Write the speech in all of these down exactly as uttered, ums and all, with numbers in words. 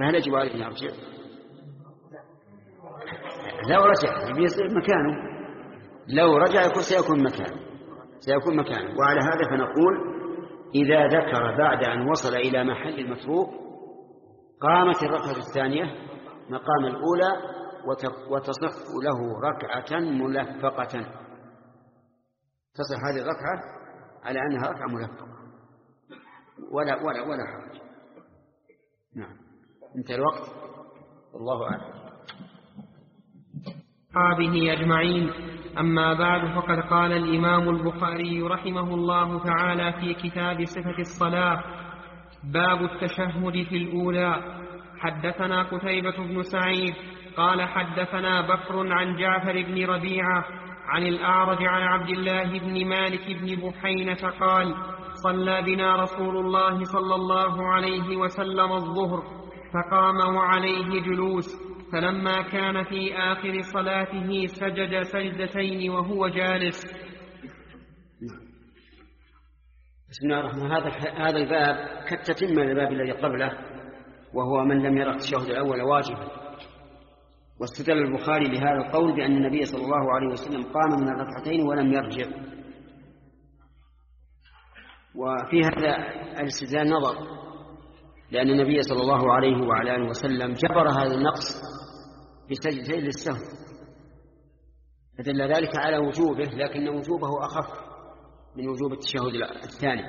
فهل يجب عليه أن يرجع؟ لو رجع يصير مكانه، لو رجع يكون سيكون مكانه سيكون مكانه وعلى هذا فنقول إذا ذكر بعد أن وصل إلى محل المتروك قامت الركعة الثانية مقام الأولى وتصح له ركعة ملفقة، تصح هذه الركعة على أنها ركعة ملفقة ولا ولا ولا حرج. نعم، انتهى الوقت، والله أعلم. أصحابه أجمعين. أما بعد، فقد قال الإمام البخاري رحمه الله تعالى في كتاب صفة الصلاة: باب التشهد في الأولى. حدثنا قتيبة بن سعيد قال حدثنا بكر عن جعفر بن ربيعة عن الأعرج عن عبد الله بن مالك بن بحينة قال: صلى بنا رسول الله صلى الله عليه وسلم الظهر فقام وعليه جلوس، فلما كان في آخر صلاته سجد سجدتين وهو جالس. بسم الله الرحمن الرحيم. هذا هذا الباب كالتتمة للباب الذي قبله، وهو من لم يرى التشهد الأول واجبا. واستدل البخاري بهذا القول بأن النبي صلى الله عليه وسلم قام من الركعتين ولم يرجع. وفي هذا الاستدلال نظر، لأن النبي صلى الله عليه وعلى آله وسلم جبر هذا النقص بسجدتين للسهو، فدل ذلك على وجوبه، لكن وجوبه أخف من وجوب التشهد الثاني.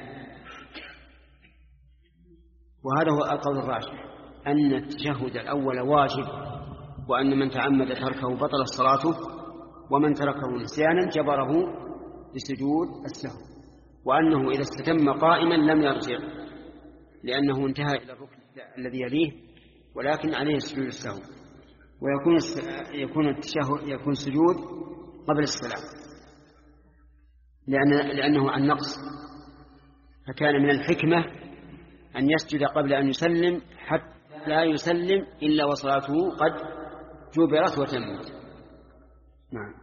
وهذا هو القول الراجح، أن التشهد الأول واجب، وأن من تعمد تركه بطل صلاته، ومن تركه نسيانا جبره بسجود السهو، وأنه إذا استتم قائما لم يرجع لأنه انتهى إلى الركن الذي يليه، ولكن عليه سجود السهو، ويكون يكون التشهد يكون سجود قبل السلام، لأن لأنه عن نقص، فكان من الحكمة أن يسجد قبل أن يسلم حتى لا يسلم إلا وصلاته قد جبرت وتمت. نعم.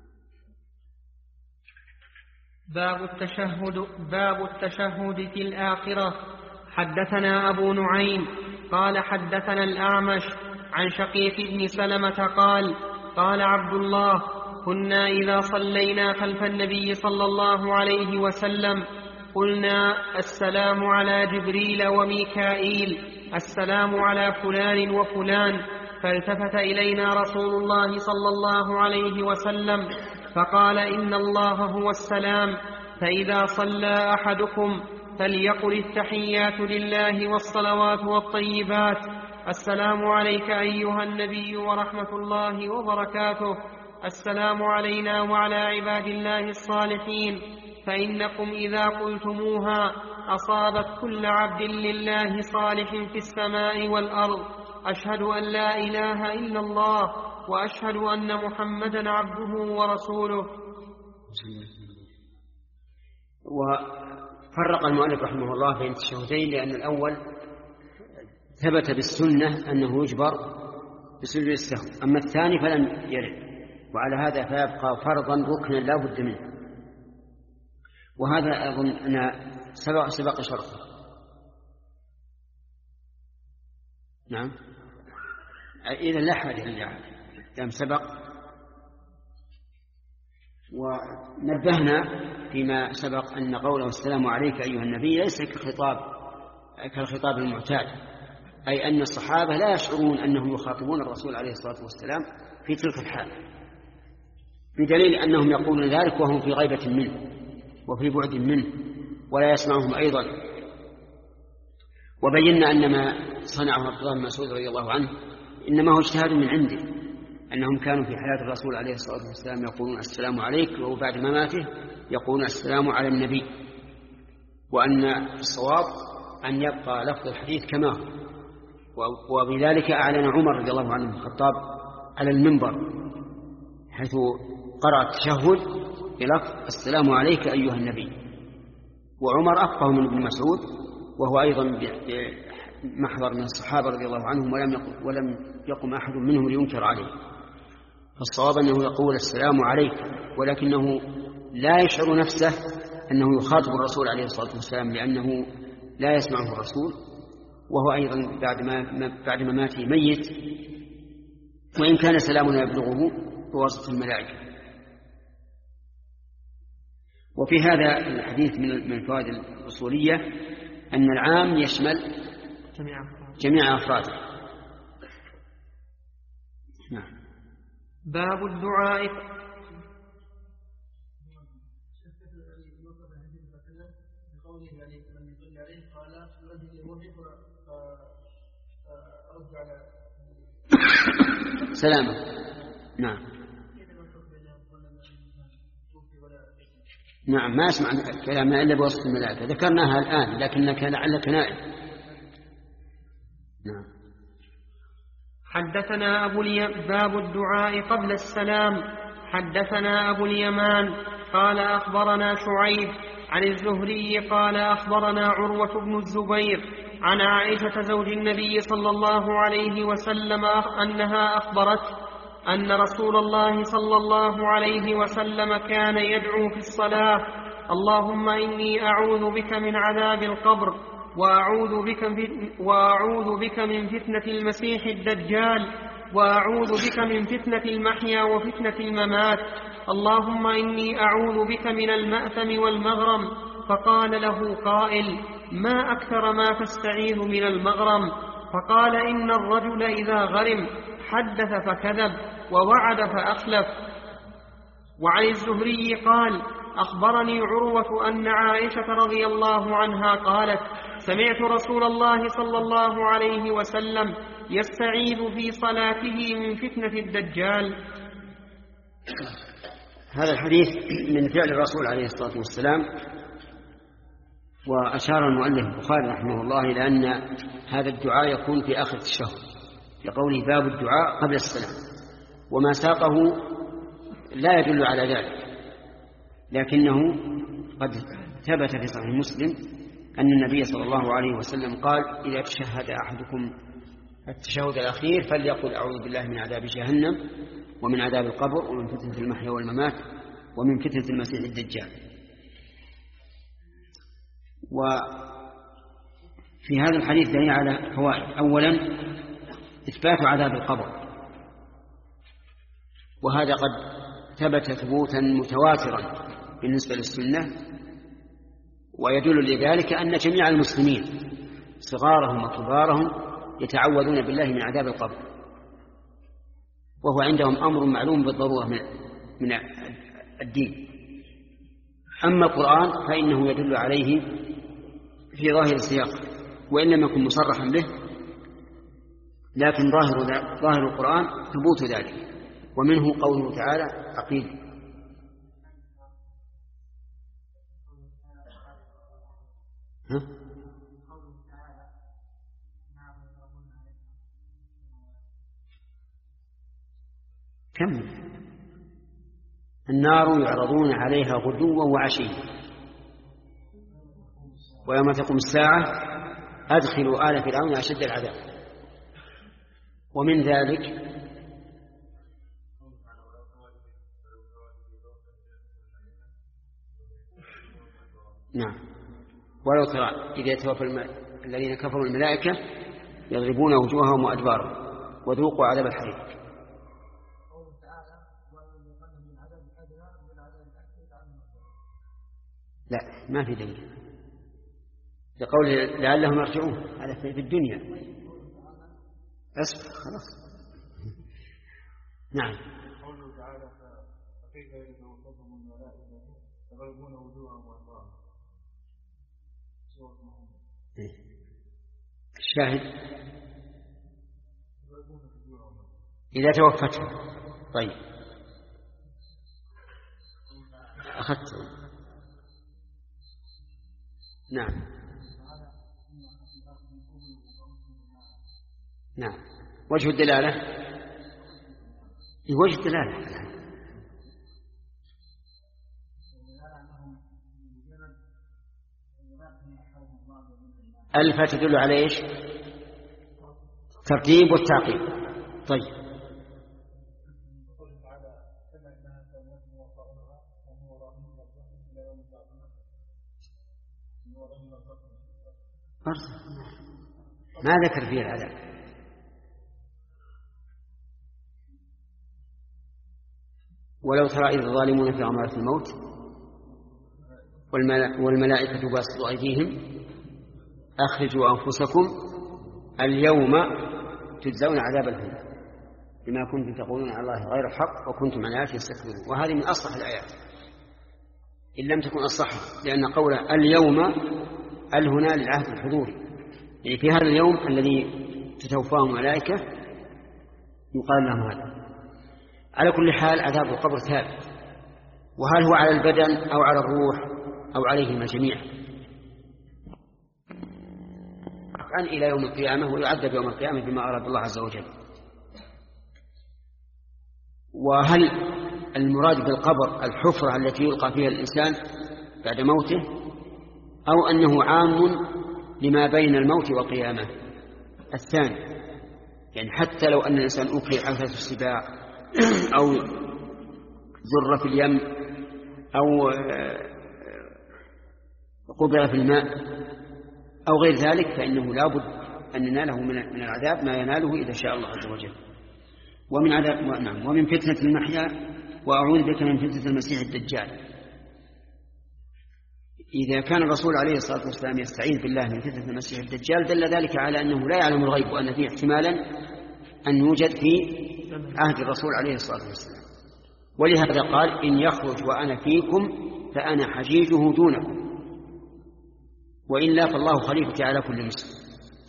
باب التشهد باب التشهد في الآخرة. حدثنا أبو نعيم قال حدثنا الأعمش عن شقيق بن سلمة قال: قال عبد الله: كنا إذا صلينا خلف النبي صلى الله عليه وسلم قلنا: السلام على جبريل وميكائيل، السلام على فلان وفلان. فالتفت إلينا رسول الله صلى الله عليه وسلم فقال: إن الله هو السلام، فإذا صلى أحدكم فليقل التحيات لله والصلوات والطيبات: السلام عليك أيها النبي ورحمة الله وبركاته، السلام علينا وعلى عباد الله الصالحين، فإنكم إذا قلتموها أصابت كل عبد لله صالح في السماء والأرض. أشهد أن لا إله إلا الله وأشهد أن محمدا عبده ورسوله. وفرق المؤلف رحمه الله بين التشهدين، لأن الأول ثبت بالسنة أنه يجبر بسجود السهو، أما الثاني فلم يرد، وعلى هذا فيبقى فرضا ركنا لا بد منه. وهذا أظن أن سبق, سبق شرطه. نعم، إذا لا حاجة لله كم سبق. ونبهنا فيما سبق أن قوله السلام عليك أيها النبي ليس كخطاب كالخطاب المعتاد، أي أن الصحابة لا يشعرون أنهم يخاطبون الرسول عليه الصلاة والسلام في تلك الحال، بدليل أنهم يقولون ذلك وهم في غيبة منه وفي بعد منه ولا يسمعهم أيضا. وبينا أن ما صنعه عبد الله بن مسعود رضي الله عنه إنما هو اجتهاد من عنده، أنهم كانوا في حياة الرسول عليه الصلاة والسلام يقولون السلام عليك، وبعد مماته يقولون السلام على النبي، وأن الصواب أن يبقى لفظ الحديث كما هو. وبذلك أعلن عمر رضي الله عنه الخطاب على المنبر حيث قرأ التشهد بلفظ السلام عليك أيها النبي، وعمر أفقه من ابن مسعود، وهو أيضا محضر من الصحابة رضي الله عنهم، ولم يقم, ولم يقم أحد منهم لينكر عليه. فالصواب أنه يقول السلام عليك، ولكنه لا يشعر نفسه أنه يخاطب الرسول عليه الصلاة والسلام، لأنه لا يسمعه الرسول وهو أيضا بعد ما بعد مماته ميت، وإن كان سلامنا يبلغه بواسطة الملائكة. وفي هذا الحديث من الفوائد الأصولية أن العام يشمل جميع أفراده. نعم. باب الدعاء. سلامة. نعم نعم ما أسمع كلامنا إلا بواسطة الملائكة، ذكرناها الآن لكنك لعلك نائم. نعم. حدثنا أبو اليم باب الدعاء قبل السلام. حدثنا أبو اليمان قال أخبرنا شعيب عن الزهري قال أخبرنا عروة بن الزبير عن عائشة زوج النبي صلى الله عليه وسلم أنها أخبرت أن رسول الله صلى الله عليه وسلم كان يدعو في الصلاة: اللهم إني أعوذ بك من عذاب القبر وأعوذ بك, وأعوذ بك من فتنة المسيح الدجال وأعوذ بك من فتنة المحيا وفتنة الممات، اللهم إني أعوذ بك من المأثم والمغرم. فقال له قائل: ما أكثر ما تستعيذ من المغرم؟ فقال: إن الرجل إذا غرم حدث فكذب ووعد فأخلف. وعن الزهري قال: أخبرني عروة أن عائشة رضي الله عنها قالت: سمعت رسول الله صلى الله عليه وسلم يستعيذ في صلاته من فتنة الدجال. هذا الحديث من فعل الرسول عليه الصلاة والسلام، وأشار المؤلف البخاري رحمه الله إلى أن هذا الدعاء يكون في آخر التشهد، لقوله باب الدعاء قبل السلام، وما ساقه لا يدل على ذلك، لكنه قد ثبت في صحيح مسلم أن النبي صلى الله عليه وسلم قال: إذا تشهد أحدكم التشهد الأخير فليقل أعوذ بالله من عذاب جهنم ومن عذاب القبر ومن فتنة المحيا والممات ومن فتنة المسيح الدجال. وفي هذا الحديث دليل على فوائد. أولا إثبات عذاب القبر، وهذا قد ثبت ثبوتا متواترا بالنسبة للسنة، ويدل لذلك أن جميع المسلمين صغارهم وكبارهم يتعوذون بالله من عذاب القبر، وهو عندهم أمر معلوم بالضرورة من الدين. أما القرآن فإنه يدل عليه في ظاهر السياق، وإن لم يكن مصرحا به، لكن ظاهر, ظاهر القرآن ثبوت ذلك، ومنه قوله تعالى: عقيد. ها؟ كم النار يعرضون عليها غدوا وعشيا ويوم تقوم الساعة أدخلوا آل فرعون أشد العذاب. ومن ذلك نعم ولو ترى إذا يتوفى الذين كفروا الملائكة يضربون وجوههم وأدبارهم وذوقوا عذاب الحريق. لا ما في دليل لقول لعلهم يرجعون، هذا في الدنيا. أسف خلاص. نعم. قوله تعالى: فكيف يتوفاهم الملائكة يضربون وجوههم وأدبارهم. الشاهد إذا توفتهم. طيب أخذت. نعم نعم وجه الدلالة وجه الدلالة ألف تدل على إيش؟ ترتيب والتعقيب. طيب ما ذكر فيه العذاب. ولو ترى إذ الظالمون في غمرات الموت والملائكة باسطوا أيديهم أخرجوا أنفسكم اليوم تجزون عذاب الهون بما كنتم تقولون على الله غير الحق وكنتم عن آياته تستكبرون. وهذه من أصح الآيات إن لم تكن أصحها، لأن قوله اليوم الهنا للعهد الحضوري، يعني في هذا اليوم الذي تتوفاه الملائكة يقال لهم هذا. على كل حال عذاب القبر ثابت، وهل هو على البدن أو على الروح أو عليهما جميعا عن إلى يوم القيامة، ويعذب يوم القيامة بما أراد الله عز وجل. وهل المراد بالقبر الحفرة التي يلقى فيها الإنسان بعد موته، أو أنه عام لما بين الموت والقيامة؟ الثاني، يعني حتى لو أن الإنسان أكل حافة السباع أو ذر في اليم أو قبر في الماء أو غير ذلك، فإنه لا بد أن نناله من العذاب ما يناله إذا شاء الله عز وجل. ومن عذاب نعم ومن فتنة المحيا وأعوذ بك من فتنة المسيح الدجال. إذا كان الرسول عليه الصلاة والسلام يستعيذ بالله من فتنة المسيح الدجال دل ذلك على أنه لا يعلم الغيب، وأن فيه احتمالا أن يوجد في عهد الرسول عليه الصلاة والسلام. ولهذا قال إن يخرج وأنا فيكم فأنا حجيجه دونكم، وإلا فالله خليفتي على كل مسلم.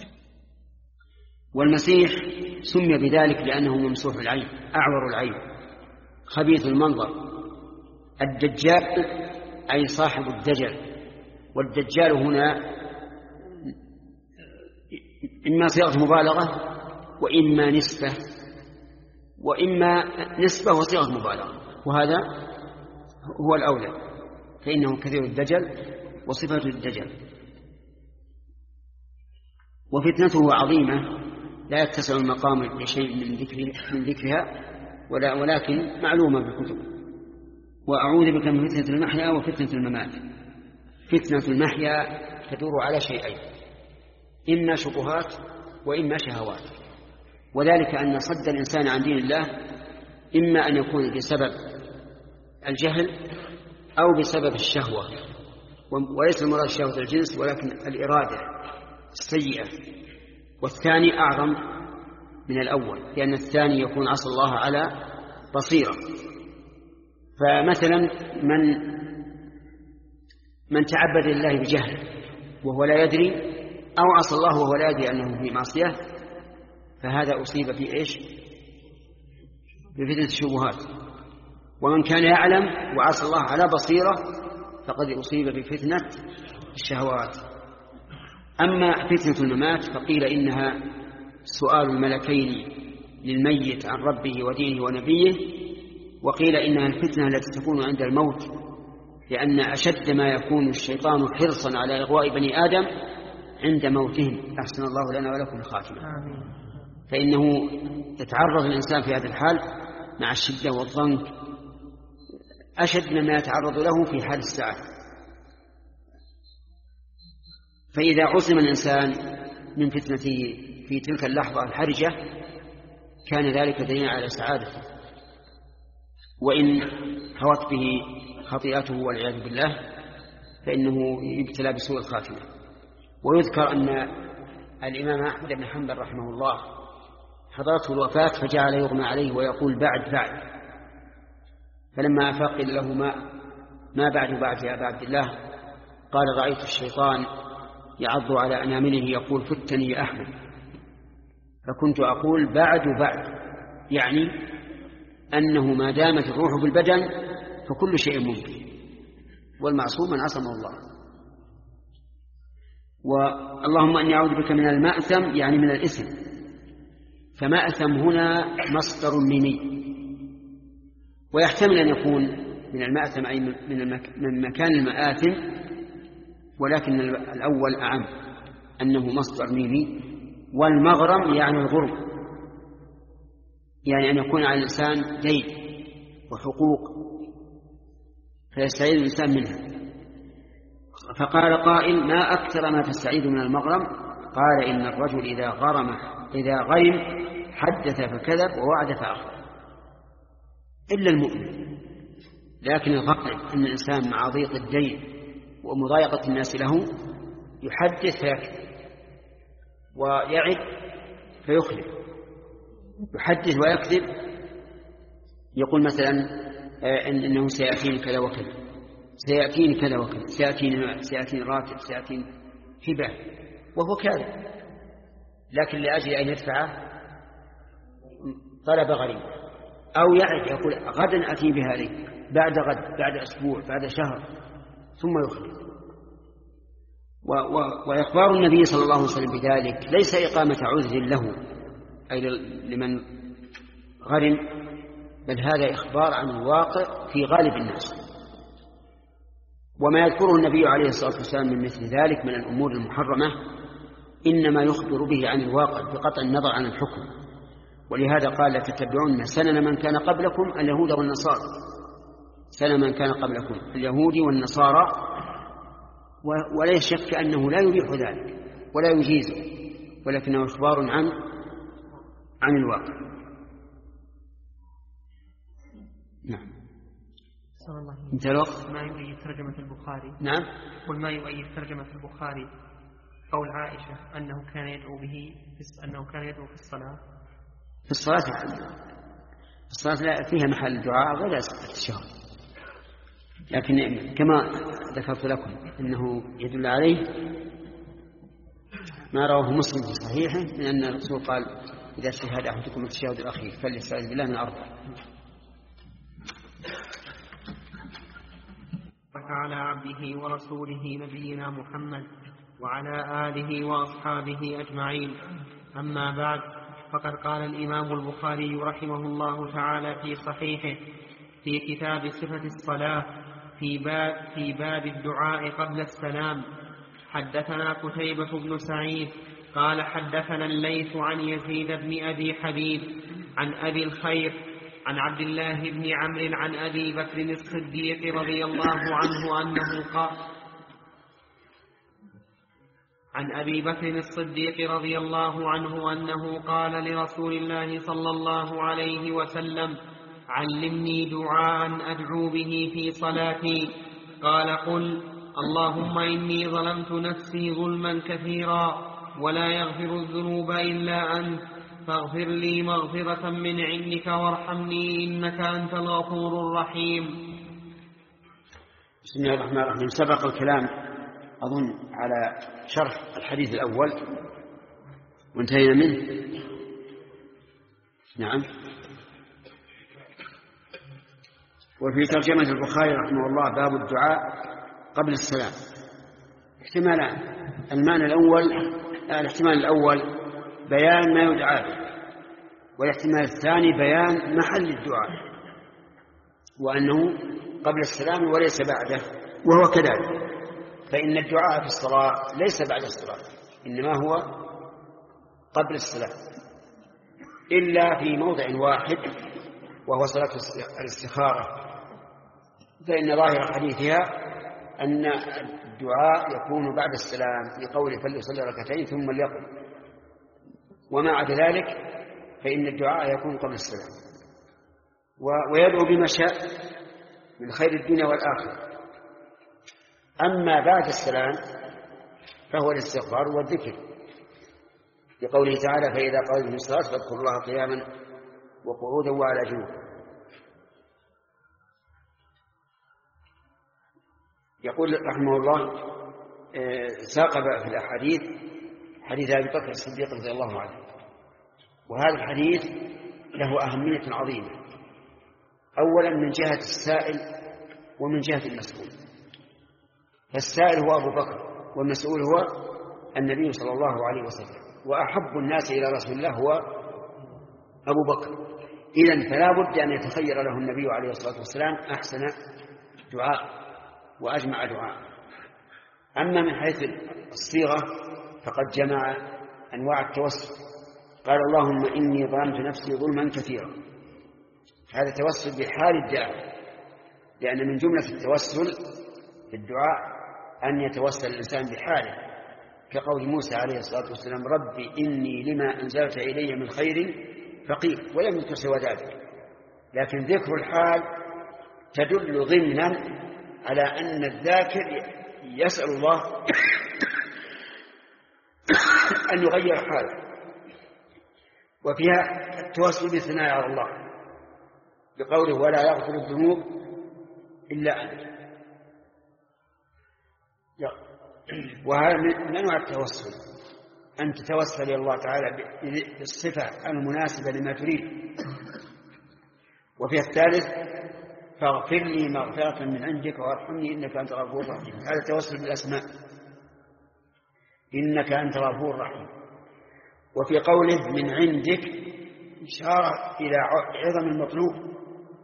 والمسيح سمي بذلك لأنه ممسوح العين أعور العين خبيث المنظر. الدجال أي صاحب الدجل، والدجال هنا إما صيغة مبالغة وإما نسبة، وإما نسبة وصيغة مبالغة، وهذا هو الأولى، فإنه كثير الدجل وصفة الدجل. وفتنته عظيمة لا يتسع المقام لشيء من ذكر من ذكرها ولا ولكن معلومة بالكتب. وأعوذ بك من فتنة المحيا وفتنة الممات. فتنة المحيا تدور على شيئين، إما شبهات وإما شهوات، وذلك أن صد الإنسان عن دين الله إما أن يكون بسبب الجهل أو بسبب الشهوة، وليس المراد شهوة الجنس ولكن الإرادة السيئة. والثاني أعظم من الأول، لأن الثاني يكون عصى الله على بصيرة. فمثلا من من تعبد لله بجهل وهو لا يدري، أو عصى الله وهو لا يدري أنه في معصية، فهذا أصيب في إيش؟ بفتنة الشبهات. ومن كان يعلم وعصى الله على بصيرة فقد أصيب بفتنة الشهوات. أما فتنة الممات فقيل إنها سؤال الملكين للميت عن ربه ودينه ونبيه، وقيل إنها الفتنة التي تكون عند الموت، لأن أشد ما يكون الشيطان حرصا على إغواء بني آدم عند موتهم. أحسن الله لنا ولكم الخاتمة. فإنه يتعرض الإنسان في هذا الحال مع الشدة والضنك أشد مما يتعرض له في حال الساعة. فإذا عصم الإنسان من فتنته في تلك اللحظة الحرجة كان ذلك دليلا على سعادته، وإن هوت به خطيئته والعياذ بالله فإنه يبتلى بسوء الخاتمة. ويذكر أن الإمام أحمد بن حنبل رحمه الله حضرته الوفاة فجعل يغمى عليه ويقول بعد بعد، فلما أفاق قيل له ما, ما بعد بعد يا أبا عبد الله؟ قال رأيت الشيطان يعض على أنامله يقول فتني يا أحمد، فكنت أقول بعد بعد، يعني أنه ما دامت الروح بالبدن فكل شيء ممكن، والمعصوم من عصمه الله. واللهم أني أعوذ بك من المأثم يعني من الإثم، فمأثم هنا مصدر ميمي، ويحتمل أن يكون من المأثم أي من مكان المآثم، ولكن الأول أعم أنه مصدر ميمي. والمغرم يعني الغرم، يعني أن يكون على الإنسان دين وحقوق فيستعيذ الإنسان منها. فقال قائل ما أكثر ما تستعيذ من المغرم؟ قال إن الرجل إذا غرم إذا غرم حدث فكذب ووعد فأخلف إلا المؤمن. لكن الغالب أن الإنسان مع ضيق الدين ومضايقة الناس له يحدث فيكذب ويعد فيخلف. يحدث ويكذب، يقول مثلا إنه سيأتيني كذا وكذا، سيأتيني كذا وكذا، سيأتيني, سيأتيني راتب، سيأتيني هبة، وهو كاذب، لكن لأجل أن يدفعه طلب غريب. أو يعد يقول غدا أتي بهذه، بعد غد، بعد أسبوع، بعد شهر، ثم يخلف. وإخبار النبي صلى الله عليه وسلم بذلك ليس إقامة عذر له أي لمن غرم، بل هذا إخبار عن الواقع في غالب الناس. وما يذكره النبي عليه الصلاة والسلام من مثل ذلك من الأمور المحرمة إنما يخبر به عن الواقع بقطع النظر عن الحكم. ولهذا قال لتتبعون سنن من كان قبلكم اليهود والنصارى، سنن من كان قبلكم اليهود والنصارى، ولا شك أنه لا يبيح ذلك ولا يجيزه، ولكنه إخبار عن عن الواقع. نعم. انت الوقت ما يؤيد ترجمة البخاري. نعم. قل ما يؤيد ترجمة البخاري قول عائشة أنه كان يدعو به أنه كان يدعو في الصلاة. في الصلاة في الصلاة لا فيها محل الدعاء غير التشهد، لكن كما ذكرت لكم أنه يدل عليه ما رواه مسلم في صحيحه من أن الرسول قال إذا استشهد أحدكم التشهد الأخير فليستعذ بالله من أربع. وعلى عبده ورسوله نبينا محمد وعلى آله وأصحابه أجمعين. أما بعد، فقد قال الإمام البخاري رحمه الله تعالى في صحيحه في كتاب صفة الصلاة في باب, في باب الدعاء قبل السلام: حدثنا قتيبة بن سعيد قال حدثنا الليث عن يزيد بن أبي حبيب عن أبي الخير عن عبد الله بن عمرو عن أبي بكر الصديق رضي الله عنه أنه قال عن أبي بكر الصديق رضي الله عنه أنه قال لرسول الله صلى الله عليه وسلم: علمني دعاء أدعو به في صلاتي. قال: قل اللهم إني ظلمت نفسي ظلما كثيرا ولا يغفر الذنوب إلا أنت فاغفر لي مغفرة من عندك وارحمني إنك أنت الغفور الرحيم. بسم الله الرحمن الرحيم. سبق الكلام أظن على شرح الحديث الأول وانتهينا منه. نعم. وفي ترجمة البخاري رحمه الله باب الدعاء قبل السلام احتمالان: المعنى الأول الاحتمال الأول بيان ما يدعى به، والاحتمال الثاني بيان محل الدعاء وأنه قبل السلام وليس بعده، وهو كذلك، فإن الدعاء في الصلاة ليس بعد الصلاة إنما هو قبل الصلاة، إلا في موضع واحد وهو صلاة الاستخارة، فإن ظاهر حديثها أن الدعاء يكون بعد السلام لقوله فليصلي ركعتين ثم ليقم، وما عدا ذلك فإن الدعاء يكون قبل السلام، ويدعو بما شاء من خير الدنيا والآخرة. أما بعد السلام فهو الاستغفار والذكر لقوله تعالى: فإذا قضيتم الصلاة فاذكروا الله قياما وقعودا وعلى جنوب. يقول رحمه الله ساق في الأحاديث حديث أبي بكر الصديق رضي الله عنه، وهذا الحديث له أهمية عظيمة، أولا من جهة السائل ومن جهة المسؤول. فالسائل هو أبو بكر والمسؤول هو النبي صلى الله عليه وسلم، وأحب الناس إلى رسول الله هو أبو بكر. إذن فلا بد أن يتخير له النبي عليه الصلاة والسلام أحسن دعاء وأجمع دعاء. أما من حيث الصيغة فقد جمع أنواع التوسل، قال: اللهم إني ظلمت نفسي ظلما كثيرا. هذا توسل بحال الداعي، لأن من جملة التوسل في الدعاء أن يتوسل الإنسان بحاله، كقول موسى عليه الصلاة والسلام ربي إني لما أنزلت إلي من خير فقير، ولم يذكر سوى ذلك. لكن ذكر الحال تدل ضمنا على أن الذاكر يسأل الله أن يغير حاله، وفيها التوسل بالثناء على الله بقوله ولا يغفر الذنوب إلا أنت. وهذا من أنواع التوسل، أن تتوسل إلى الله تعالى بالصفة المناسبة لما تريد. وفي الثالث فاغفر لي مغفرة من عندك وارحمني إنك أنت الغفور الرحيم. هذا التوسل بالأسماء، إنك أنت الغفور الرحيم. وفي قوله من عندك إشارة إلى عظم المطلوب،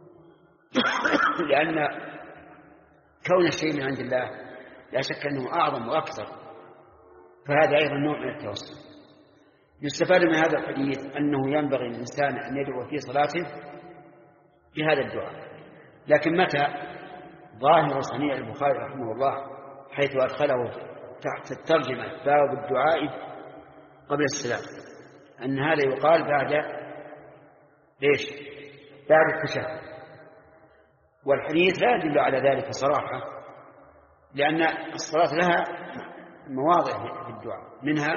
لأن كون الشيء من عند الله لا شك أنه أعظم وأكثر، فهذا أيضا نوع من التوسل. يستفاد من هذا الحديث أنه ينبغي للإنسان أن يدعو في صلاته بهذا الدعاء، لكن متى؟ ظاهر صنيع البخاري رحمه الله حيث أدخله تحت الترجمة باب الدعاء قبل السلام، أن هذا يقال بعد ليش؟ بعد التشهد. والحديث لا يدل على ذلك صراحة، لأن الصلاة لها مواضع في الدعاء، منها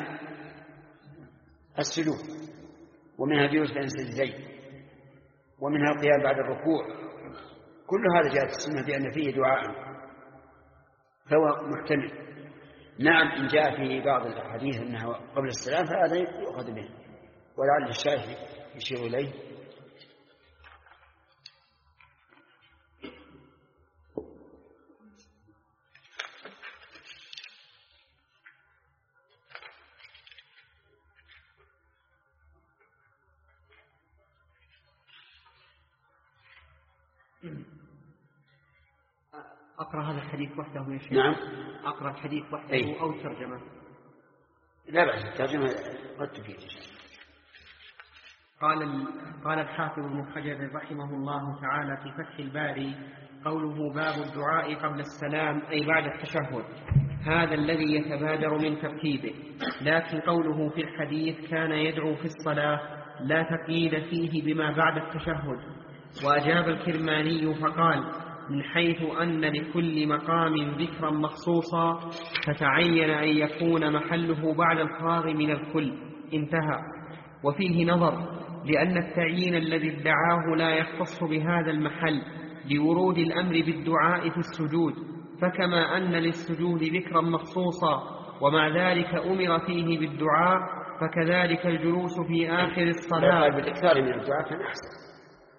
السجود، ومنها الجلوس بين السجدين، ومنها القيام بعد الركوع. كل هذا جاءت السنة بأن فيه دعاء، فهو محتمل. نعم إن جاء في بعض الأحاديث أنها قبل السلام فهذا يؤخذ به، ولعل الشافعي يشير إليه. أقرأ هذا الحديث وحده يا شيخ؟ نعم أقرأ الحديث وحده أي. أو ترجمة؟ لا بأس، الترجمة قد تفيد. قال قال الحافظ ابن حجر رحمه الله تعالى في فتح الباري قوله باب الدعاء قبل السلام أي بعد التشهد، هذا الذي يتبادر من ترتيبه، لكن قوله في الحديث كان يدعو في الصلاة لا تقييد فيه بما بعد التشهد. وأجاب الكرماني فقال من حيث أن لكل مقام ذكرا مخصوصا فتعين أن يكون محله بعد الفراغ من الكل، انتهى. وفيه نظر، لأن التعيين الذي ادعاه لا يختص بهذا المحل لورود الأمر بالدعاء في السجود، فكما أن للسجود ذكرا مخصوصا ومع ذلك أمر فيه بالدعاء فكذلك الجلوس في آخر الصلاة. بالإكثار من الدعاء كان أحسن.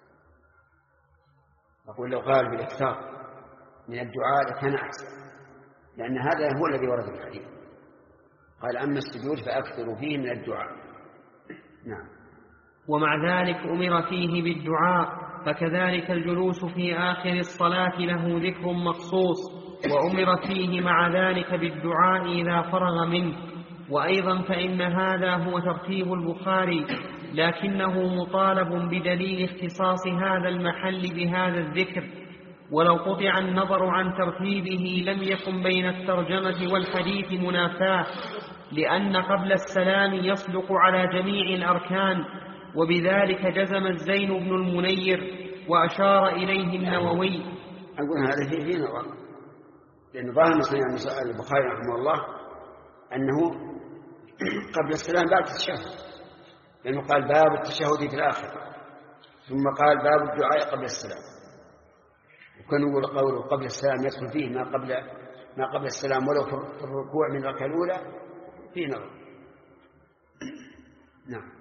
أقول لو قال بالإكثار من الدعاء لكان أحسن، لأن هذا هو الذي ورد في الحديث. قال أما السجود فأكثروا فيه من الدعاء. نعم. ومع ذلك أمر فيه بالدعاء فكذلك الجلوس في آخر الصلاة له ذكر مخصوص، وأمر فيه مع ذلك بالدعاء إذا فرغ منه. وأيضا فإن هذا هو ترتيب البخاري، لكنه مطالب بدليل اختصاص هذا المحل بهذا الذكر. ولو قطع النظر عن ترتيبه لم يكن بين الترجمة والحديث منافاة، لأن قبل السلام يصدق على جميع الأركان، وبذلك جزم الزين بن المنير وأشار إليه النووي. أقول هذا فيه فيه نظر، لأن ظاهر مسلم البخاري رحمه الله أنه قبل السلام بعد التشهد، لأنه قال باب التشهد في الآخر، ثم قال باب الدعاء قبل السلام. وكان يقول قوله قبل السلام يدخل فيه ما قبل ما قبل السلام ولو في الركوع من الركعة الأولى فيه نظر. نعم.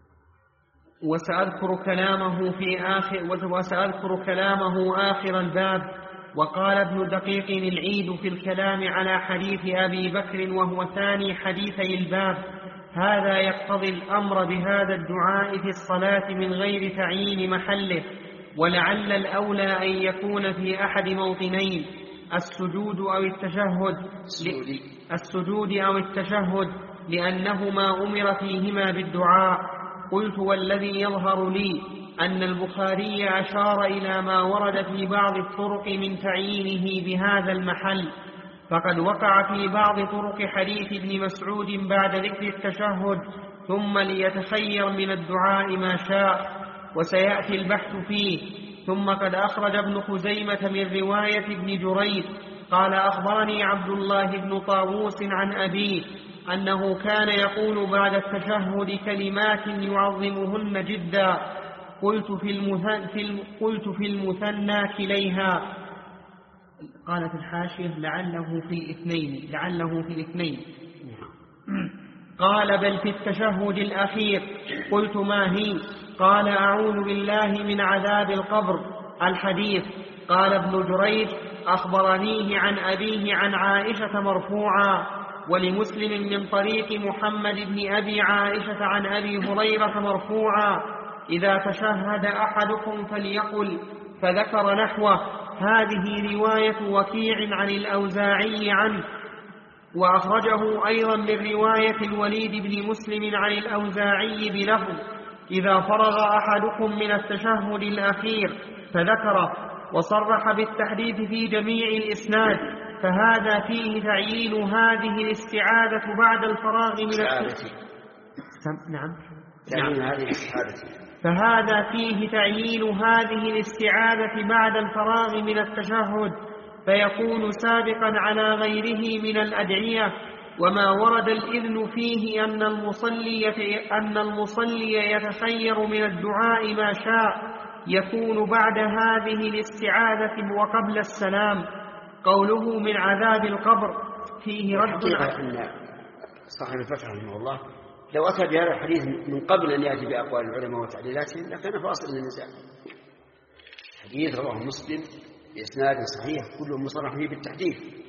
وسأذكر كلامه في آخر وسأذكر كلامه آخر الباب. وقال ابن دقيق العيد في الكلام على حديث أبي بكر وهو ثاني حديثي الباب: هذا يقتضي الأمر بهذا الدعاء في الصلاة من غير تعيين محله، ولعل الأولى أن يكون في أحد موطنين: السجود أو التشهد السجود أو التشهد لأنهما أمر فيهما بالدعاء. قلت والذي يظهر لي أن البخاري أشار إلى ما ورد في بعض الطرق من تعيينه بهذا المحل، فقد وقع في بعض طرق حديث ابن مسعود بعد ذكر التشهد ثم ليتخير من الدعاء ما شاء، وسيأتي البحث فيه. ثم قد أخرج ابن خزيمة من رواية ابن جريج قال أخبرني عبد الله بن طاووس عن أبيه أنه كان يقول بعد التشهد كلمات يعظمهن جدا، قلت في المثنى, قلت في المثنى كليها. قالت الحاشية لعله في الاثنين لعله في الاثنين قال بل في التشهد الأخير. قلت ما هي؟ قال أعوذ بالله من عذاب القبر الحديث. قال ابن جريج أخبرنيه عن أبيه عن عائشة مرفوعا، ولمسلم من طريق محمد بن أبي عائشة عن أبي هريرة مرفوعا إذا تشهد أحدكم فليقل، فذكر نحوه. هذه رواية وكيع عن الأوزاعي عنه، وأخرجه أيضا من رواية الوليد بن مسلم عن الأوزاعي بلفظ إذا فرغ أحدكم من التشهد الأخير فذكره، وصرح بالتحديث في جميع الإسناد، فهذا فيه تعيين هذه الاستعاذة بعد الفراغ من التشهد. نعم. تعيين هذه الاستعاذة. فهذا فيه تعيين هذه الاستعاذة بعد الفراغ من التشهد، فيكون سابقا على غيره من الأدعية. وما ورد الإذن فيه أن المصلي, أن المصلي يتخير من الدعاء ما شاء يكون بعد هذه الاستعاذة وقبل السلام. قوله من عذاب القبر فيه رد على صاحب الفتح رحمه الله لو أتى بهذا الحديث من قبل أن يأتي بأقوال العلماء وتعليلاتهم لكان فاصل للنزاع. حديث رواه مسلم بإسناد صحيح كله مصرح فيه بالتحديث،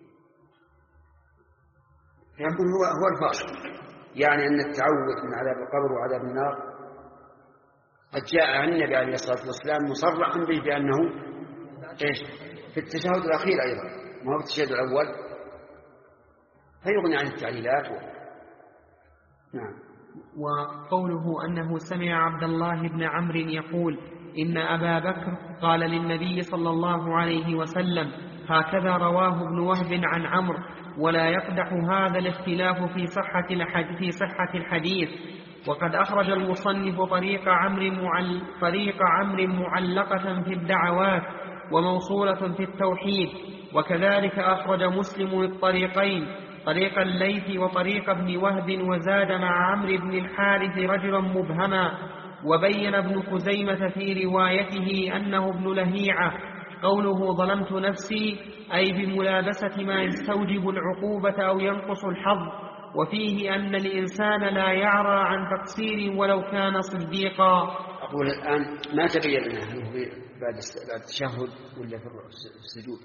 يكون هو هو الفاصل، يعني أن التعوذ من عذاب القبر وعذاب النار قد جاء عن النبي عليه الصلاة والسلام مصرحا به بأنه إيش في التشهد الأخير أيضا، ما هو في التشهد الأول، فيغني عن التعليلات و... نعم. وقوله أنه سمع عبد الله بن عمرو يقول إن أبا بكر قال للنبي صلى الله عليه وسلم، هكذا رواه ابن وهب عن عمرو، ولا يقدح هذا الاختلاف في صحة في صحة الحديث. وقد أخرج المصنف طريق عمرو معل طريق عمرو معلقة في الدعوات وموصولة في التوحيد، وكذلك أخرج مسلم الطريقين طريق الليث وطريق ابن وهب، وزاد مع عمرو بن الحارث رجلا مبهما. وبين ابن خزيمة في روايته أنه ابن لهيعة. قوله ظلمت نفسي أي بملابسة ما يستوجب العقوبة أو ينقص الحظ، وفيه أن الإنسان لا يعرى عن تقصير ولو كان صديقا. أقول الآن ما تبين لنا هل هو بعد التشهد ولا في السجود،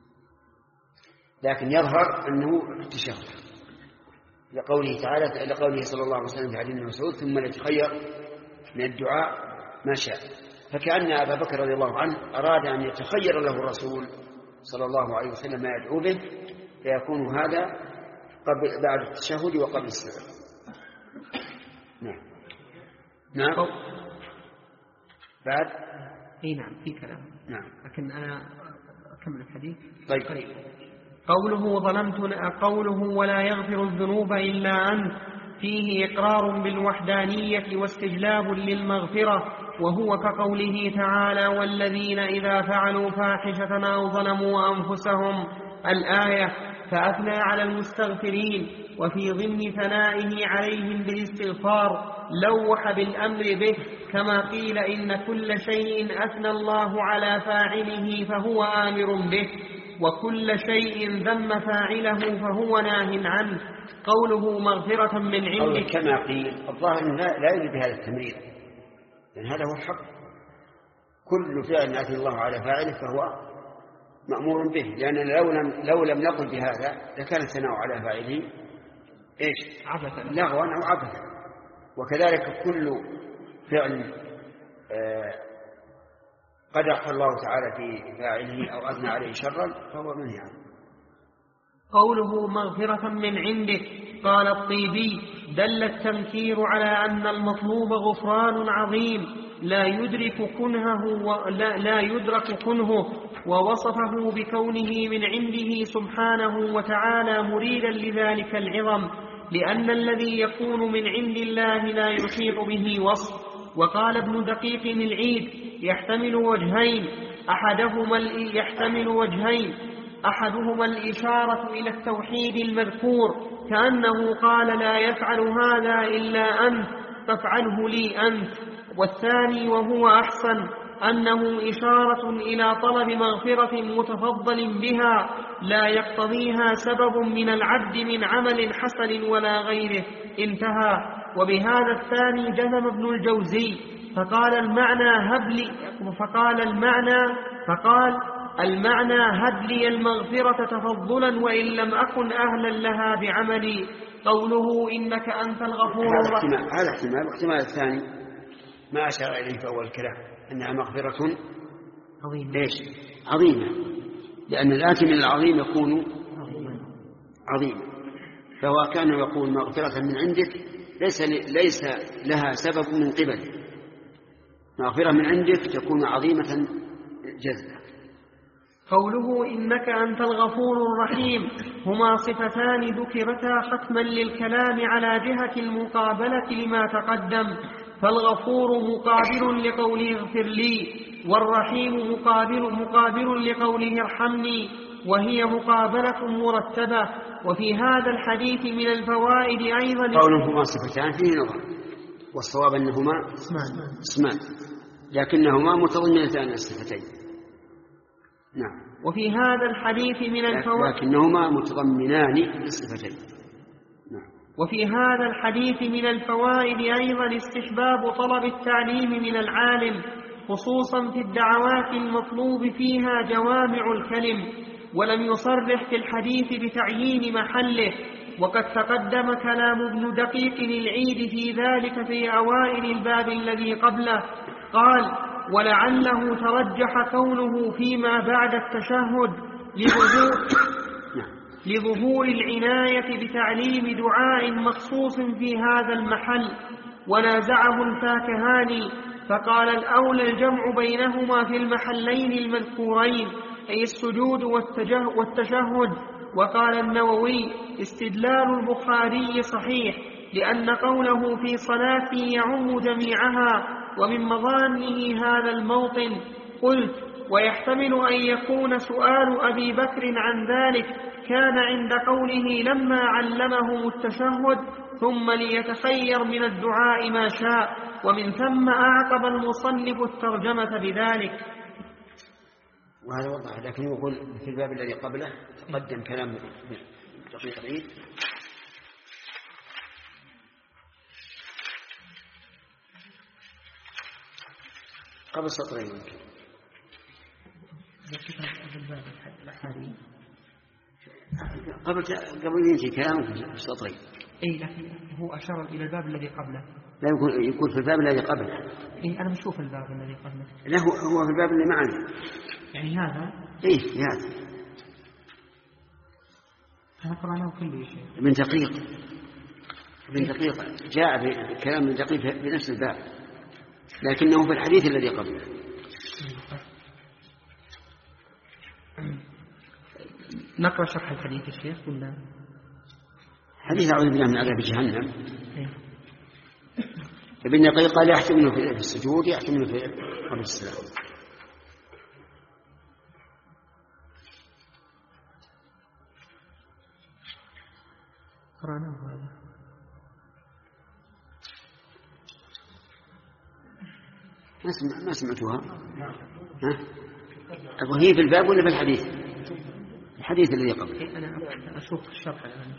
لكن يظهر أنه التشهد لقوله تعالى لقوله صلى الله عليه وسلم في حديث ابن مسعود ثم يتخير من الدعاء ما شاء، فكأن أبا بكر رضي الله عنه أراد أن يتخير له الرسول صلى الله عليه وسلم ما يدعو به، فيكون هذا قبل بعد التشهد وقبل السلام. نعم نعم بعد اي نعم في كلام. نعم لكن أنا أكمل الحديث. طيب. طيب. قوله ظلمت قوله ولا يغفر الذنوب إلا أنت فيه إقرار بالوحدانية واستجلاب للمغفرة، وهو كقوله تعالى والذين إذا فعلوا فاحشة أو ظلموا أنفسهم الآية، فأثنى على المستغفرين، وفي ضمن ثنائه عليهم بالاستغفار لوح بالأمر به، كما قيل إن كل شيء أثنى الله على فاعله فهو آمر به، وكل شيء ذم فاعله فهو ناه عنه. قوله مغفرة من عندك كما قيل الظاهر لا يريد بهذا التمرير، لأن هذا هو الحق، كل فعل أثنى الله على فاعله فهو مأمور به، لأن لو لم, لو لم نقل بهذا لكان الثناء على فاعله إيش عبثا لغوا أو عبثا. وكذلك كل فعل آه قدر الله تعالى في فاعله أو أثنى عليه شرا فهو منهي عنه. قوله مغفرة من عندك قال الطيبي دل التنكير على أن المطلوب غفران عظيم لا يدرك كنهه ولا لا يدرك كنهه، ووصفه بكونه من عنده سبحانه وتعالى مريدا لذلك العظم، لأن الذي يكون من عند الله لا يحيط به وصف. وقال ابن دقيق العيد يحتمل وجهين أحدهما يحتمل وجهين أحدهما الإشارة إلى التوحيد المذكور، كأنه قال لا يفعل هذا إلا أنت فافعله لي أنت، والثاني وهو أحسن أنه إشارة إلى طلب مغفرة متفضل بها لا يقتضيها سبب من العبد من عمل حسن ولا غيره. انتهى. وبهذا الثاني جزم ابن الجوزي فقال المعنى هب لي فقال المعنى فقال المعنى هب لي المغفرة تفضلا وإن لم أكن أهلا لها بعملي، قوله إنك أنت الغفور الرحيم. هذا احتمال. واحتمال الثاني ما أشار إليه في أول الكلام أنها مغفرة عظيمة. ليش؟ عظيمة، لأن الآتي من العظيم يكون عظيما، فهو كان يقول مغفرة من عندك ليس ليس لها سبب من قبل، مغفرة من عندك تكون عظيمة جزلة. قوله إنك أنت الغفور الرحيم هما صفتان ذكرتا ختما للكلام على جهة المقابلة لما تقدم، فالغفور مقابل لقوله اغفر لي، والرحيم مقابل, مقابل لقوله ارحمني، وهي مقابلة مرتبة. وفي هذا الحديث من الفوائد أيضا قولهما صفتان فيه نظر، والصواب أنهما اسمان لكنهما متضمنتان الصفتين. نعم. وفي هذا الحديث من الفوائد لكنهما متضمنان للصفتين. نعم. وفي هذا الحديث من الفوائد أيضا استحباب طلب التعليم من العالم، خصوصا في الدعوات المطلوب فيها جوامع الكلم، ولم يصرح في الحديث بتعيين محله، وقد تقدم كلام ابن دقيق العيد في ذلك في أوائل الباب الذي قبله. قال ولعله ترجح كونه فيما بعد التشهد لظهور, لظهور العناية بتعليم دعاء مخصوص في هذا المحل، ونازعه الفاكهاني فقال الأولى الجمع بينهما في المحلين المذكورين، أي السجود والتشهد. وقال النووي استدلال البخاري صحيح، لأن قوله في صلاته يعم جميعها، ومن مظانه هذا الموطن. قلت ويحتمل أن يكون سؤال أبي بكر عن ذلك كان عند قوله لما علمهم التشهد ثم ليتخير من الدعاء ما شاء، ومن ثم أعقب المصنف الترجمة بذلك. وهذا وضح، لكن يقول في الباب الذي قبله تقدم كلام دقيق العيد قبل سطرين قبل قبل ينتهي كلامه في سطرين. اي لكن هو اشار الى الباب الذي قبله. لا يكون يكون في الباب الذي قبله. اي انا بشوف الباب الذي قبله. لا هو هو في الباب اللي معنا. يعني هذا؟ ايه هذا. انا قرأناه كله يا شيخ. ابن دقيق ابن دقيق جاء بكلام ابن دقيق بنفس الباب، لكنه في الحديث الذي قبله. نقرأ شرح الحديث يا شيخ ولا؟ حديث أعوذ بالله من عذاب جهنم. ابن دقيق قال يحتمل في السجود يحتمل في قبل السلام. قرأناه هذا. ما سمعتوها؟ ها؟ أقول هي في الباب ولا في الحديث؟ الحديث الذي قبل. أنا أشوف الشرح الآن.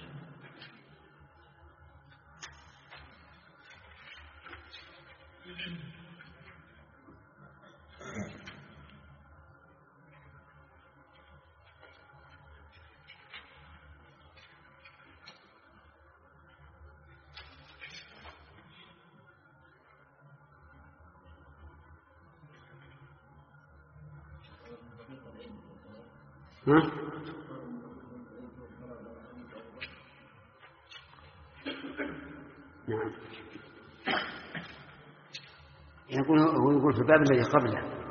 ها؟ يقول هو يقول في الباب الذي قبله.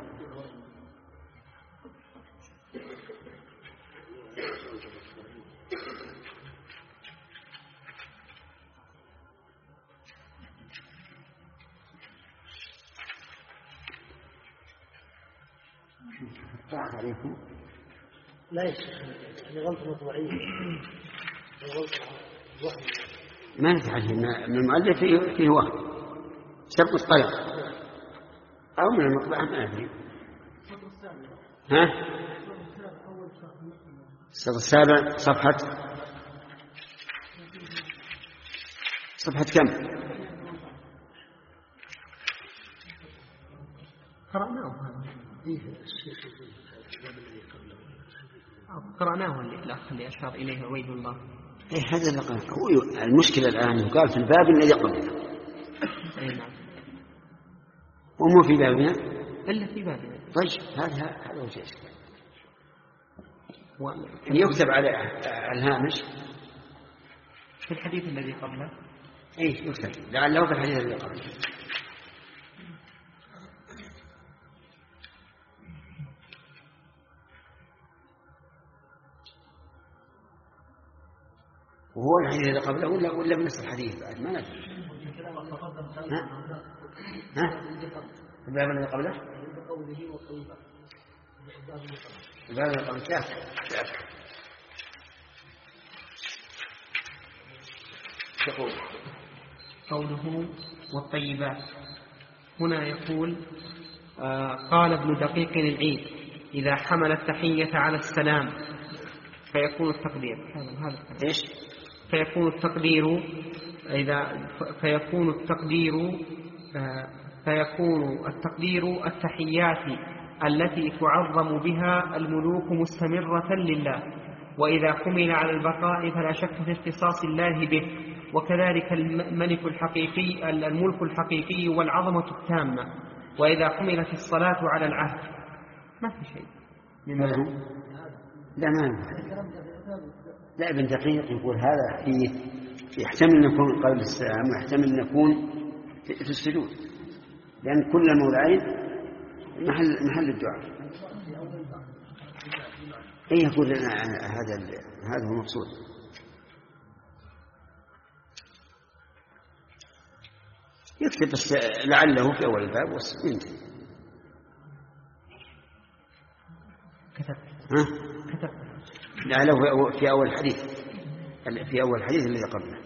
طاعت عليكم لا يشك هذه غلطة مطبوعية ما نتحدث من المؤلف فيه, فيه وهم سبق الطلب أو من المطبعة ما أدري. ها السطر السابع صفحة صفحة كم؟ قرأناه قرأناه الأخ اللي أشار إليه عبيد الله. إيه هذا اللي قال هو المشكلة الآن يقال في الباب الذي قبله. أي نعم. ومو في بابنا إلا في بابنا. طيب هذا هذا وجه إشكال. يكتب على الهامش في الحديث الذي قبله. إيه يكتب لعله في الحديث الذي قبله. وهو الحديث اللي قبله ولا ولا بنفس الحديث بعد ما ندري. ها ها الباب اللي قبله الباب اللي قبله كيف يقول قوله والطيبات هنا يقول آه قال ابن دقيق العيد إذا حمل التحية على السلام فيكون التقدير هذا ايش فيكون التقدير إذا فيكون التقدير فيكون التقدير التحيات التي تعظم بها الملوك مستمرة لله، وإذا حمل على البقاء فلا شك في اختصاص الله به، وكذلك الملك الحقيقي الملك الحقيقي والعظمة التامة. وإذا حملت الصلاة على العهد ما في شيء مما لا ما لا ابن دقيق يقول هذا في يحتمل أن يكون قبل السلام ويحتمل أن يكون في السجود، لأن كل الموضعين محل محل الدعاء. إيه يقول لنا هذا هذا هو المقصود. يكتب بس لعله في أول الباب وينتهي. كتب ها كتب لعله في أول الحديث في أول الحديث الذي قبله.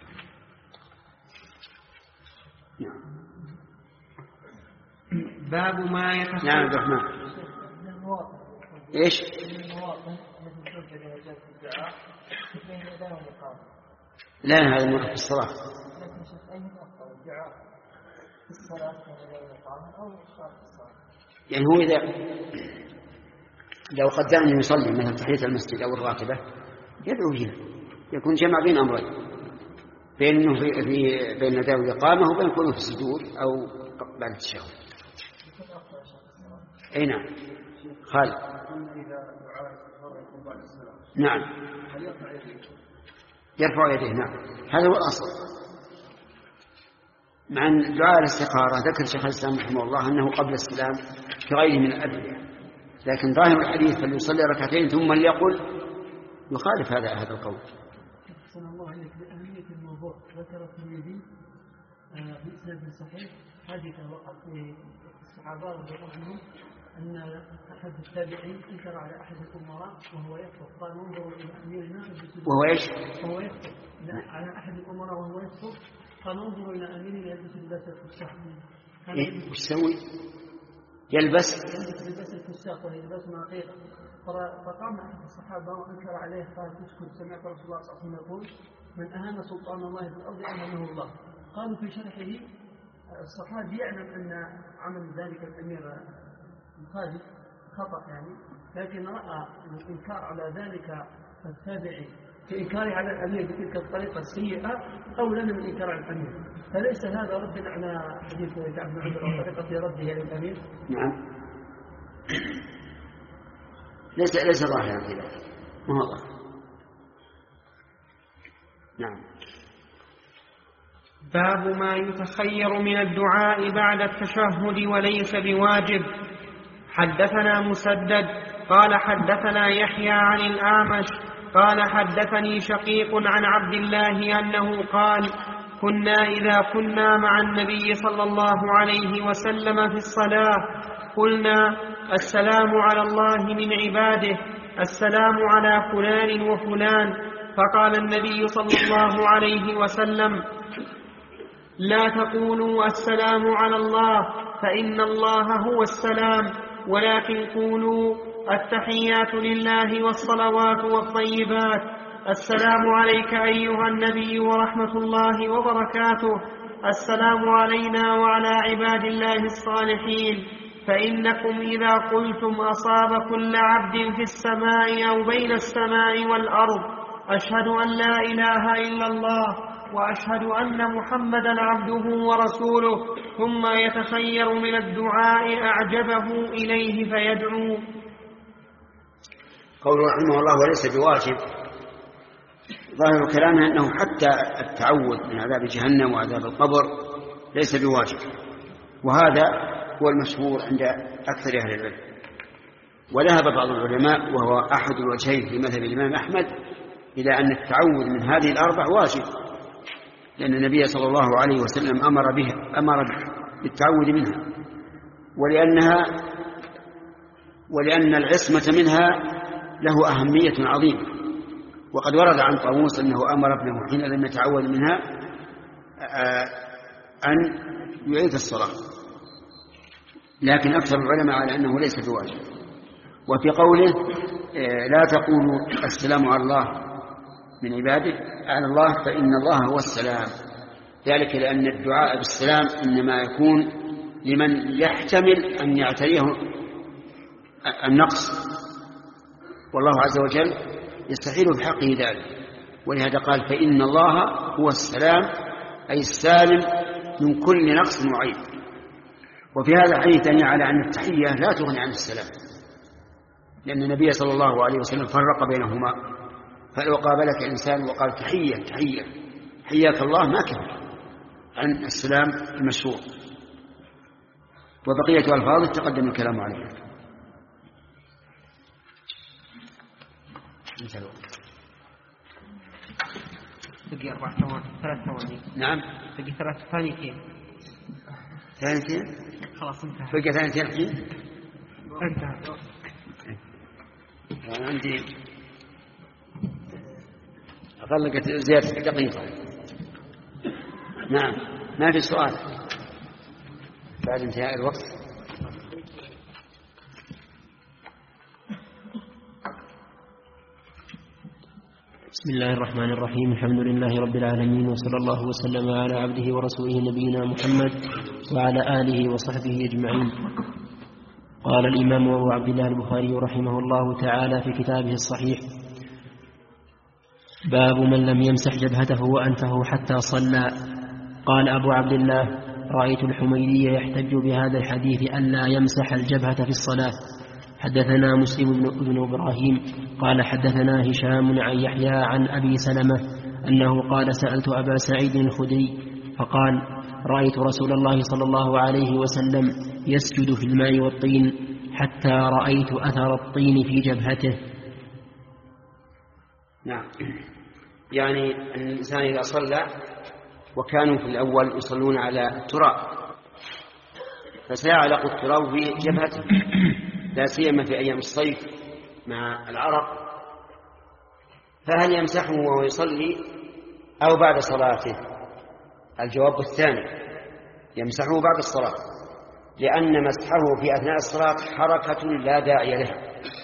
باب ما يتخلف. نعم عبد الرحمن. ايش؟ لا هذا الموقف في الصلاة. يعني هو إذا لو قدرني يصلي مثل تحية المسجد أو الراتبة يدعو فيها، يكون جمع بين أمرين، بين في بين نداء الإقامة وبين كونه في السجود أو بعد التشهد. أي نعم خالد. نعم يرفع يديه. نعم هذا هو الأصل. مع أن دعاء الاستخارة ذكر شيخ الإسلام رحمه الله أنه قبل السلام كغيره من الأدعية، لكن ظاهر الحديث فليصلي ركعتين ثم ليقل يخالف هذا هذا القول. أحسن الله عليك بأهمية الموضوع. ذكر الترمذي بإسناد صحيح حديث وقع في الصحابة رضي الله عنهم أن أحد التابعين انكر على أحد الأمراء وهو يخطب، قال انظروا إلى أميرنا وهو إيش؟ وهو يخطب على أحد الأمراء وهو يخطب، قال انظروا إلى أميرنا يلبس لباس الفساق. إيه وش يسوي؟ يلبس يلبس لباس الفساق وهي لباس معقيق. فقام أحد الصحابة وأنكر عليه قال اسكت، سمعت رسول الله صلى الله عليه وسلم يقول من أهان سلطان الله في الأرض أهانه الله. قالوا في شرحه الصحابي يعلم أن عمل ذلك الأمير مخالف خطأ يعني، لكن رأى الإنكار على ذلك التابعي في إنكاره على الأمير بتلك الطريقة السيئة أولى من الإنكار على الأمير. فليس هذا رد على حديث كعب بن عمرو وطريقة رده للأمير. نعم ليس ليس ظاهرا كذا ما هو ظاهر. نعم باب ما يتخير من الدعاء بعد التشهد وليس بواجب. حدثنا مسدد قال حدثنا يحيى عن الأعمش قال حدثني شقيق عن عبد الله أنه قال كنا إذا كنا مع النبي صلى الله عليه وسلم في الصلاة قلنا السلام على الله من عباده، السلام على فلان وفلان، فقال النبي صلى الله عليه وسلم لا تقولوا السلام على الله فإن الله هو السلام، ولكن قولوا التحيات لله والصلوات والطيبات، السلام عليك أيها النبي ورحمة الله وبركاته، السلام علينا وعلى عباد الله الصالحين، فإنكم إذا قلتم أصاب كل عبد في السماء أو بين السماء والأرض أشهد أن لا إله إلا الله وأشهد أن محمدا عبده ورسوله، ثم يتخير من الدعاء أعجبه إليه فيدعو. قوله رحمه الله وليس بواجب، ظاهر كلامه أنه حتى التعوذ من عذاب جهنم وعذاب القبر ليس بواجب، وهذا هو المشهور عند أكثر أهل العلم. وذهب بعض العلماء وهو أحد الوجهين في مذهب الإمام أحمد إلى أن التعوذ من هذه الأربع واجب، لأن النبي صلى الله عليه وسلم أمر بها أمر بالتعوذ منها، ولأنها ولأن العصمة منها له أهمية عظيمة. وقد ورد عن طاووس أنه أمر ابنه حين لم يتعوذ منها أن يعيد الصلاة، لكن أكثر العلماء على أنه ليس بواجب. وفي قوله لا تقولوا السلام على الله من عباده على الله فإن الله هو السلام، ذلك لأن الدعاء بالسلام إنما يكون لمن يحتمل أن يعتريه النقص، والله عز وجل يستحيل بحقه ذلك، ولهذا قال فإن الله هو السلام أي السالم من كل نقص وعيب. وفي هذا الحديث يعني على أن التحية لا تغني عن السلام، لأن النبي صلى الله عليه وسلم فرق بينهما، فلو قابلك إنسان وقال تحية تحية حياك الله ما كفر عن السلام المشروع. وبقية ألفاظ تقدم الكلام عليها. بقي أربع ثواني ثلاث ثواني نعم بقي ثلاث ثانيتين ثانيتين خلاص انتهى بقي ثانيتين الحين انتهى. أنا عندي أقل زيادة دقيقة. نعم ما في سؤال بعد انتهاء الوقت. بسم الله الرحمن الرحيم، الحمد لله رب العالمين، وصلى الله وسلم على عبده ورسوله نبينا محمد وعلى آله وصحبه أجمعين. قال الإمام أبو عبد الله البخاري رحمه الله تعالى في كتابه الصحيح: باب من لم يمسح جبهته وأنفه حتى صلى. قال أبو عبد الله: رأيت الحميدي يحتج بهذا الحديث ألا يمسح الجبهة في الصلاة. حدثنا مسلم بن إبراهيم قال حدثنا هشام عن يحيى عن أبي سلمة أنه قال: سألت أبا سعيد الخدري فقال: رأيت رسول الله صلى الله عليه وسلم يسجد في الماء والطين حتى رأيت أثر الطين في جبهته. نعم، يعني أن الإنسان إذا صلى وكانوا في الأول يصلون على التراب فسيعلق التراب في جبهته، لا سيما في أيام الصيف مع العرق، فهل يمسحه وهو يصلي أو بعد صلاته؟ الجواب الثاني، يمسحه بعد الصلاة، لأن مسحه في أثناء الصلاة حركة لا داعي لها،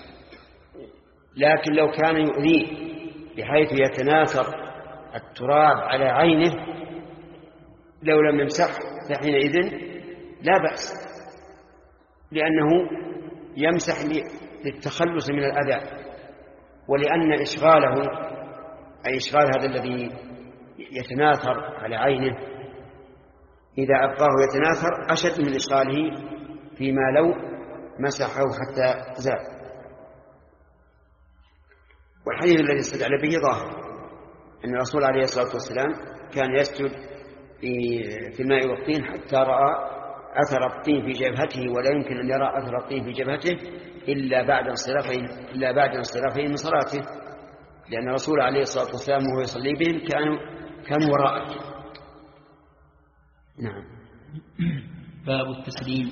لكن لو كان يؤذيه بحيث يتناثر التراب على عينه لو لم يمسح فحينئذ لا بأس، لأنه يمسح للتخلص من الأذى، ولأن إشغاله أي إشغال هذا الذي يتناثر على عينه إذا أبقاه يتناثر أشد من إشغاله فيما لو مسحه حتى زال. والحديث الذي استدل به ظاهر أن الرسول عليه الصلاة والسلام كان يسجد في الماء والطين حتى رأى أثر الطين في جبهته، ولا يمكن أن يرى أثر الطين في جبهته إلا بعد انصرافه إلا بعد انصرافه من صلاته، لأن الرسول عليه الصلاة والسلام وهو يصلي بهم كانوا كانوا وراءه. نعم. باب التسليم.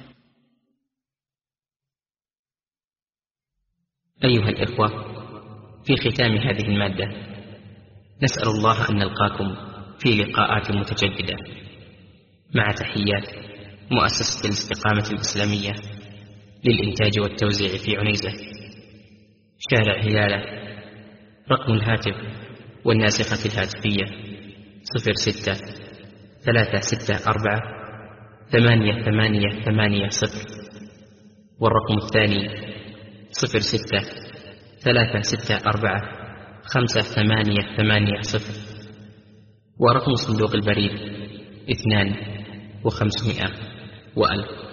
أيها الإخوة، في ختام هذه المادة نسأل الله أن نلقاكم في لقاءات متجددة، مع تحيات مؤسسة الاستقامة الإسلامية للإنتاج والتوزيع في عنيزة، شارع هلالة. رقم الهاتف والناسخة الهاتفية صفر ستة ثلاثة ستة أربعة ثمانية ثمانية ثمانية صفر، والرقم الثاني صفر ستة ثلاثة ستة أربعة خمسة ثمانية ثمانية صفر، ورقم صندوق البريد اثنان وخمسمائة وألف.